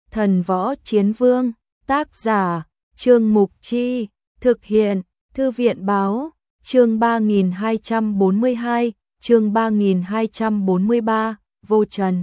Thần Võ Chiến Vương, tác giả, Trương Mục Chi, thực hiện, Thư viện Báo, chương 3242, chương 3243, Vô Trần.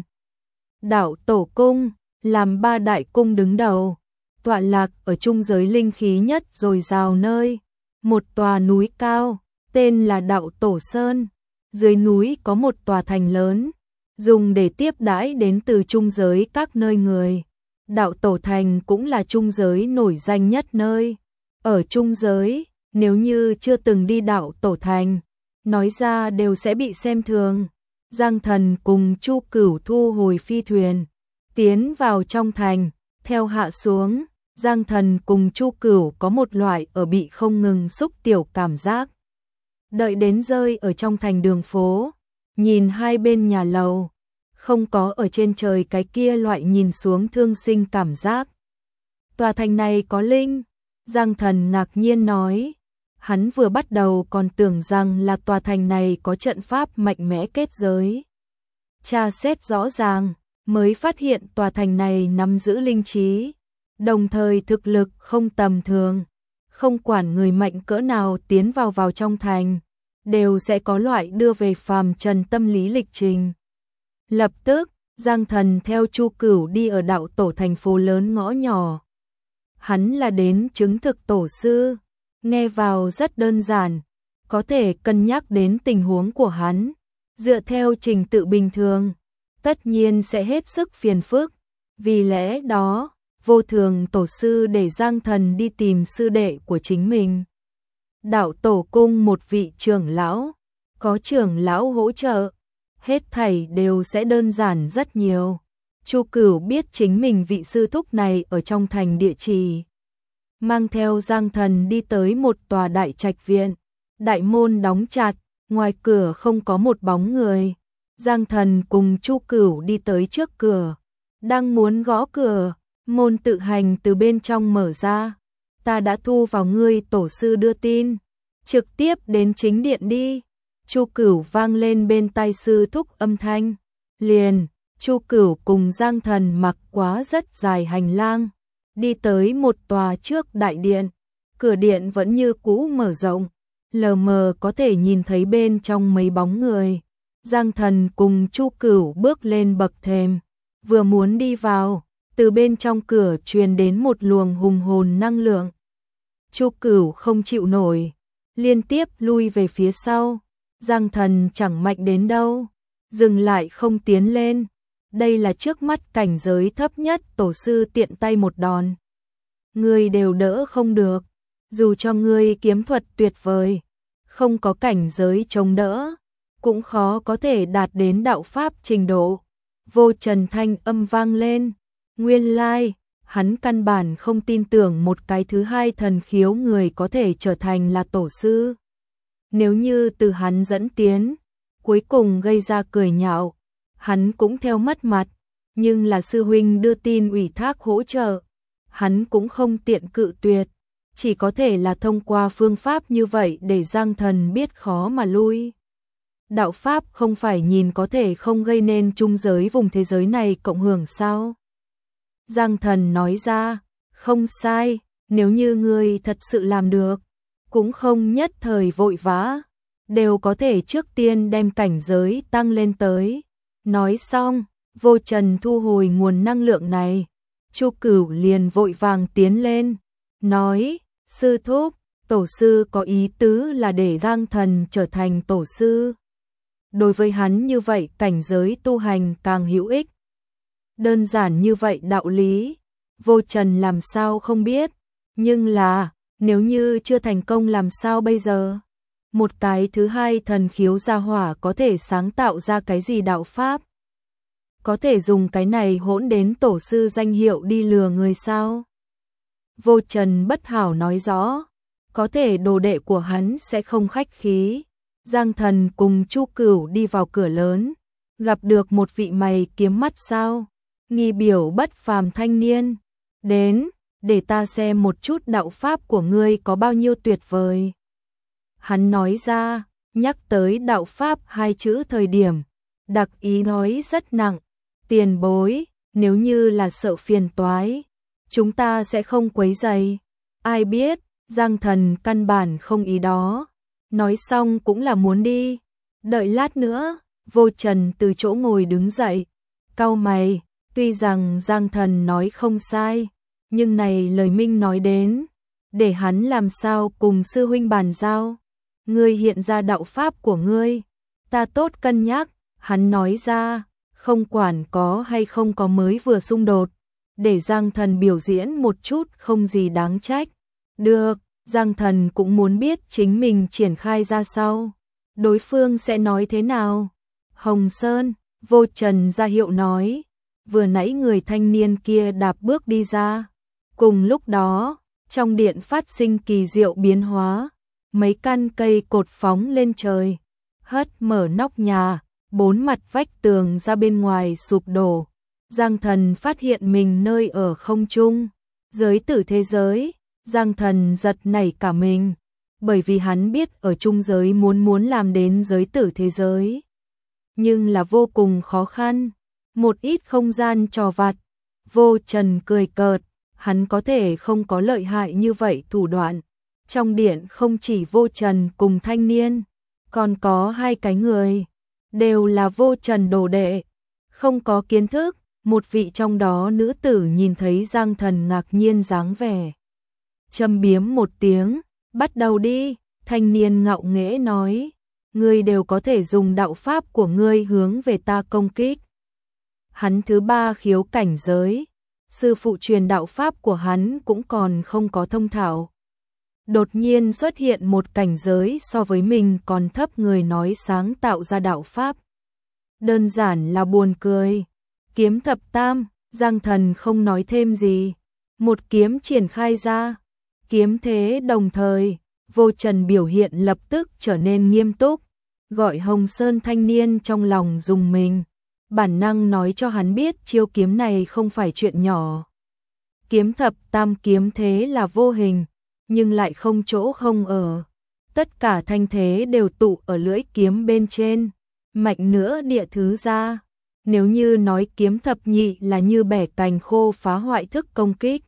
Đạo Tổ Cung, làm ba đại cung đứng đầu, tọa lạc ở trung giới linh khí nhất dồi dào nơi, một tòa núi cao, tên là Đạo Tổ Sơn. Dưới núi có một tòa thành lớn, dùng để tiếp đãi đến từ trung giới các nơi người. Đạo Tổ Thành cũng là trung giới nổi danh nhất nơi. Ở trung giới, nếu như chưa từng đi Đạo Tổ Thành, nói ra đều sẽ bị xem thường. Giang Thần cùng Chu Cửu thu hồi phi thuyền, tiến vào trong thành, theo hạ xuống, Giang Thần cùng Chu Cửu có một loại ở bị không ngừng xúc tiểu cảm giác. Đợi đến rơi ở trong thành đường phố, nhìn hai bên nhà lầu, không có ở trên trời cái kia loại nhìn xuống thương sinh cảm giác. Tòa thành này có linh, Giang Thần ngạc nhiên nói. Hắn vừa bắt đầu còn tưởng rằng là tòa thành này có trận pháp mạnh mẽ kết giới. Tra xét rõ ràng, mới phát hiện tòa thành này nắm giữ linh trí, đồng thời thực lực không tầm thường. Không quản người mạnh cỡ nào tiến vào trong thành, đều sẽ có loại đưa về phàm trần tâm lý lịch trình. Lập tức, Giang Thần theo Chu Cửu đi ở Đạo Tổ thành phố lớn ngõ nhỏ. Hắn là đến chứng thực tổ sư, nghe vào rất đơn giản, có thể cân nhắc đến tình huống của hắn. Dựa theo trình tự bình thường, tất nhiên sẽ hết sức phiền phức. Vì lẽ đó, Vô Thường tổ sư để Giang Thần đi tìm sư đệ của chính mình. Đạo Tổ cung một vị trưởng lão, có trưởng lão hỗ trợ, hết thảy đều sẽ đơn giản rất nhiều. Chu Cửu biết chính mình vị sư thúc này ở trong thành địa chỉ, mang theo Giang Thần đi tới một tòa đại trạch viện, đại môn đóng chặt, ngoài cửa không có một bóng người. Giang Thần cùng Chu Cửu đi tới trước cửa, đang muốn gõ cửa, môn tự hành từ bên trong mở ra. Ta đã thu vào ngươi tổ sư đưa tin, trực tiếp đến chính điện đi. Chu Cửu vang lên bên tai sư thúc âm thanh. Liền, Chu Cửu cùng Giang Thần mặc quá rất dài hành lang, đi tới một tòa trước đại điện. Cửa điện vẫn như cũ mở rộng, lờ mờ có thể nhìn thấy bên trong mấy bóng người. Giang Thần cùng Chu Cửu bước lên bậc thềm, vừa muốn đi vào, từ bên trong cửa truyền đến một luồng hùng hồn năng lượng. Chu Cửu không chịu nổi, liên tiếp lui về phía sau. Giang Thần chẳng mạnh đến đâu, dừng lại không tiến lên. Đây là trước mắt cảnh giới thấp nhất, tổ sư tiện tay một đòn, ngươi đều đỡ không được. Dù cho ngươi kiếm thuật tuyệt vời, không có cảnh giới chống đỡ, cũng khó có thể đạt đến đạo pháp trình độ. Vô Trần thanh âm vang lên. Nguyên lai, hắn căn bản không tin tưởng một cái thứ hai thần khiếu người có thể trở thành là tổ sư. Nếu như từ hắn dẫn tiến, cuối cùng gây ra cười nhạo, hắn cũng theo mất mặt. Nhưng là sư huynh đưa tin ủy thác hỗ trợ, hắn cũng không tiện cự tuyệt, chỉ có thể là thông qua phương pháp như vậy để Giang Thần biết khó mà lui. Đạo pháp không phải nhìn có thể không gây nên trung giới vùng thế giới này cộng hưởng sao? Giang Thần nói ra, không sai, nếu như ngươi thật sự làm được, cũng không nhất thời vội vã, đều có thể trước tiên đem cảnh giới tăng lên tới. Nói xong, Vô Trần thu hồi nguồn năng lượng này. Chu Cửu liền vội vàng tiến lên, nói, sư thúc, tổ sư có ý tứ là để Giang Thần trở thành tổ sư. Đối với hắn như vậy cảnh giới tu hành càng hữu ích. Đơn giản như vậy đạo lý, Vô Trần làm sao không biết, nhưng là, nếu như chưa thành công làm sao bây giờ? Một cái thứ hai thần khiếu gia hỏa có thể sáng tạo ra cái gì đạo pháp? Có thể dùng cái này hỗn đến tổ sư danh hiệu đi lừa người sao? Vô Trần bất hảo nói rõ, có thể đồ đệ của hắn sẽ không khách khí. Giang Thần cùng Chu Cửu đi vào cửa lớn, gặp được một vị mày kiếm mắt sao, nghi biểu bất phàm thanh niên. Đến, để ta xem một chút đạo pháp của ngươi có bao nhiêu tuyệt vời. Hắn nói ra, nhắc tới đạo pháp hai chữ thời điểm, đặc ý nói rất nặng. Tiền bối, nếu như là sợ phiền toái, chúng ta sẽ không quấy rầy. Ai biết, Giang Thần căn bản không ý đó. Nói xong cũng là muốn đi. Đợi lát nữa, Vô Trần từ chỗ ngồi đứng dậy. Cau mày, tuy rằng Giang Thần nói không sai, nhưng này lời minh nói đến, để hắn làm sao cùng sư huynh bàn giao. Ngươi hiện ra đạo pháp của ngươi, ta tốt cân nhắc, hắn nói ra, không quản có hay không có mới vừa xung đột, để Giang Thần biểu diễn một chút không gì đáng trách. Được, Giang Thần cũng muốn biết chính mình triển khai ra sao, đối phương sẽ nói thế nào. Hồng Sơn, Vô Trần ra hiệu nói, vừa nãy người thanh niên kia đạp bước đi ra. Cùng lúc đó, trong điện phát sinh kỳ diệu biến hóa, mấy căn cây cột phóng lên trời, hất mở nóc nhà, 4 mặt vách tường ra bên ngoài sụp đổ. Giang Thần phát hiện mình nơi ở không trung, giới tử thế giới. Giang Thần giật nảy cả mình, bởi vì hắn biết ở trung giới muốn làm đến giới tử thế giới, nhưng là vô cùng khó khăn, một ít không gian trò vặt. Vô Trần cười cợt, hắn có thể không có lợi hại như vậy thủ đoạn. Trong điện không chỉ Vô Trần cùng thanh niên, còn có 2 cái người, đều là Vô Trần đồ đệ, không có kiến thức. Một vị trong đó nữ tử nhìn thấy Giang Thần ngạc nhiên dáng vẻ, châm biếm một tiếng, bắt đầu đi. Thanh niên ngạo nghễ nói, ngươi đều có thể dùng đạo pháp của ngươi hướng về ta công kích. Hắn thứ 3 khiếu cảnh giới, sư phụ truyền đạo pháp của hắn cũng còn không có thông thạo. Đột nhiên xuất hiện một cảnh giới so với mình còn thấp người nói sáng tạo ra đạo pháp. Đơn giản là buồn cười. Kiếm thập tam, Giang Thần không nói thêm gì. Một kiếm triển khai ra. Kiếm thế đồng thời, Vô Trần biểu hiện lập tức trở nên nghiêm túc. Gọi Hồng Sơn thanh niên trong lòng dùng mình. Bản năng nói cho hắn biết chiêu kiếm này không phải chuyện nhỏ. Kiếm thập tam kiếm thế là vô hình, nhưng lại không chỗ không ở. Tất cả thanh thế đều tụ ở lưỡi kiếm bên trên. Mạnh nữa địa thứ ra. Nếu như nói kiếm thập nhị là như bẻ cành khô phá hoại thức công kích.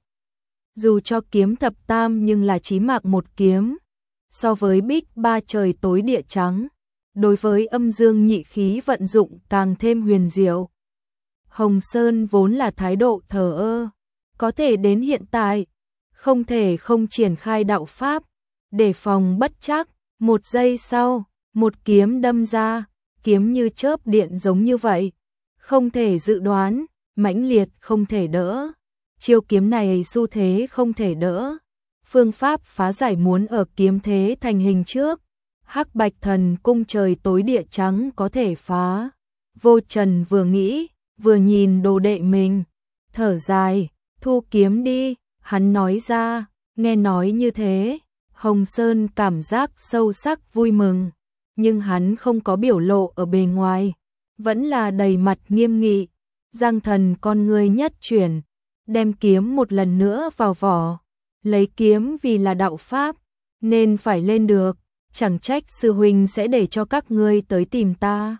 Dù cho kiếm thập tam nhưng là chí mạng một kiếm. So với bích 3 trời tối địa trắng, đối với âm dương nhị khí vận dụng càng thêm huyền diệu. Hồng Sơn vốn là thái độ thờ ơ, có thể đến hiện tại, không thể không triển khai đạo pháp, để phòng bất chắc. Một giây sau, một kiếm đâm ra, kiếm như chớp điện giống như vậy. Không thể dự đoán, mãnh liệt không thể đỡ. Chiêu kiếm này xu thế không thể đỡ. Phương pháp phá giải muốn ở kiếm thế thành hình trước. Hắc Bạch Thần cung trời tối địa trắng có thể phá. Vô Trần vừa nghĩ, vừa nhìn đồ đệ mình. Thở dài, thu kiếm đi, hắn nói ra. Nghe nói như thế, Hồng Sơn cảm giác sâu sắc vui mừng. Nhưng hắn không có biểu lộ ở bề ngoài, vẫn là đầy mặt nghiêm nghị. Giang Thần con người nhất chuyển, đem kiếm một lần nữa vào vỏ. Lấy kiếm vì là đạo pháp, nên phải lên được. Chẳng trách sư huynh sẽ để cho các ngươi tới tìm ta.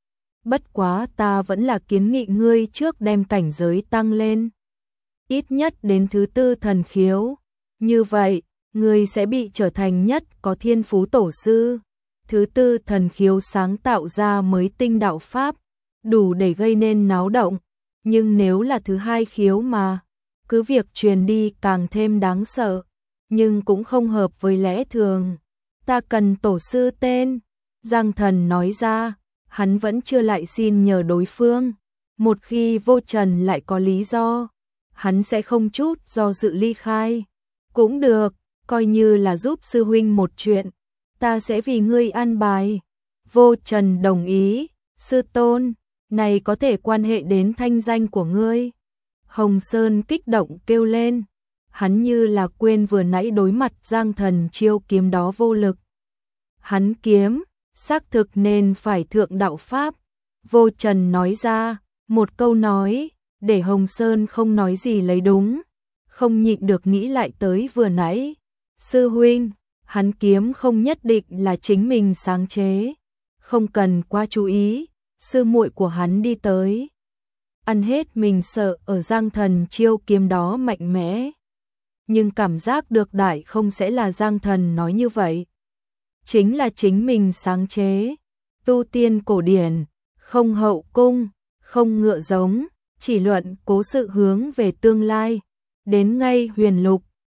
Bất quá ta vẫn là kiến nghị ngươi trước đem cảnh giới tăng lên. Ít nhất đến thứ 4 thần khiếu. Như vậy, ngươi sẽ bị trở thành nhất có thiên phú tổ sư. Thứ 4 thần khiếu sáng tạo ra mới tinh đạo pháp, đủ để gây nên náo động. Nhưng nếu là thứ 2 khiếu mà, cứ việc truyền đi càng thêm đáng sợ, nhưng cũng không hợp với lẽ thường. Ta cần tổ sư tên. Giang Thần nói ra, hắn vẫn chưa lại xin nhờ đối phương. Một khi Vô Trần lại có lý do, hắn sẽ không chút do dự ly khai. Cũng được, coi như là giúp sư huynh một chuyện, ta sẽ vì ngươi an bài. Vô Trần đồng ý, sư tôn, này có thể quan hệ đến thanh danh của ngươi. Hồng Sơn kích động kêu lên, hắn như là quên vừa nãy đối mặt Giang Thần chiêu kiếm đó vô lực. Hắn kiếm, xác thực nên phải thượng đạo pháp. Vô Trần nói ra, một câu nói, để Hồng Sơn không nói gì lấy đúng. Không nhịn được nghĩ lại tới vừa nãy. Sư huynh, hắn kiếm không nhất định là chính mình sáng chế. Không cần quá chú ý, sư muội của hắn đi tới. ăn hết mình sợ ở Giang Thần chiêu kiếm đó mạnh mẽ. Nhưng cảm giác được đại không sẽ là Giang Thần nói như vậy. Chính là chính mình sáng chế, tu tiên cổ điển, không hậu cung, không ngựa giống, chỉ luận cố sự hướng về tương lai. Đến ngay huyền lục,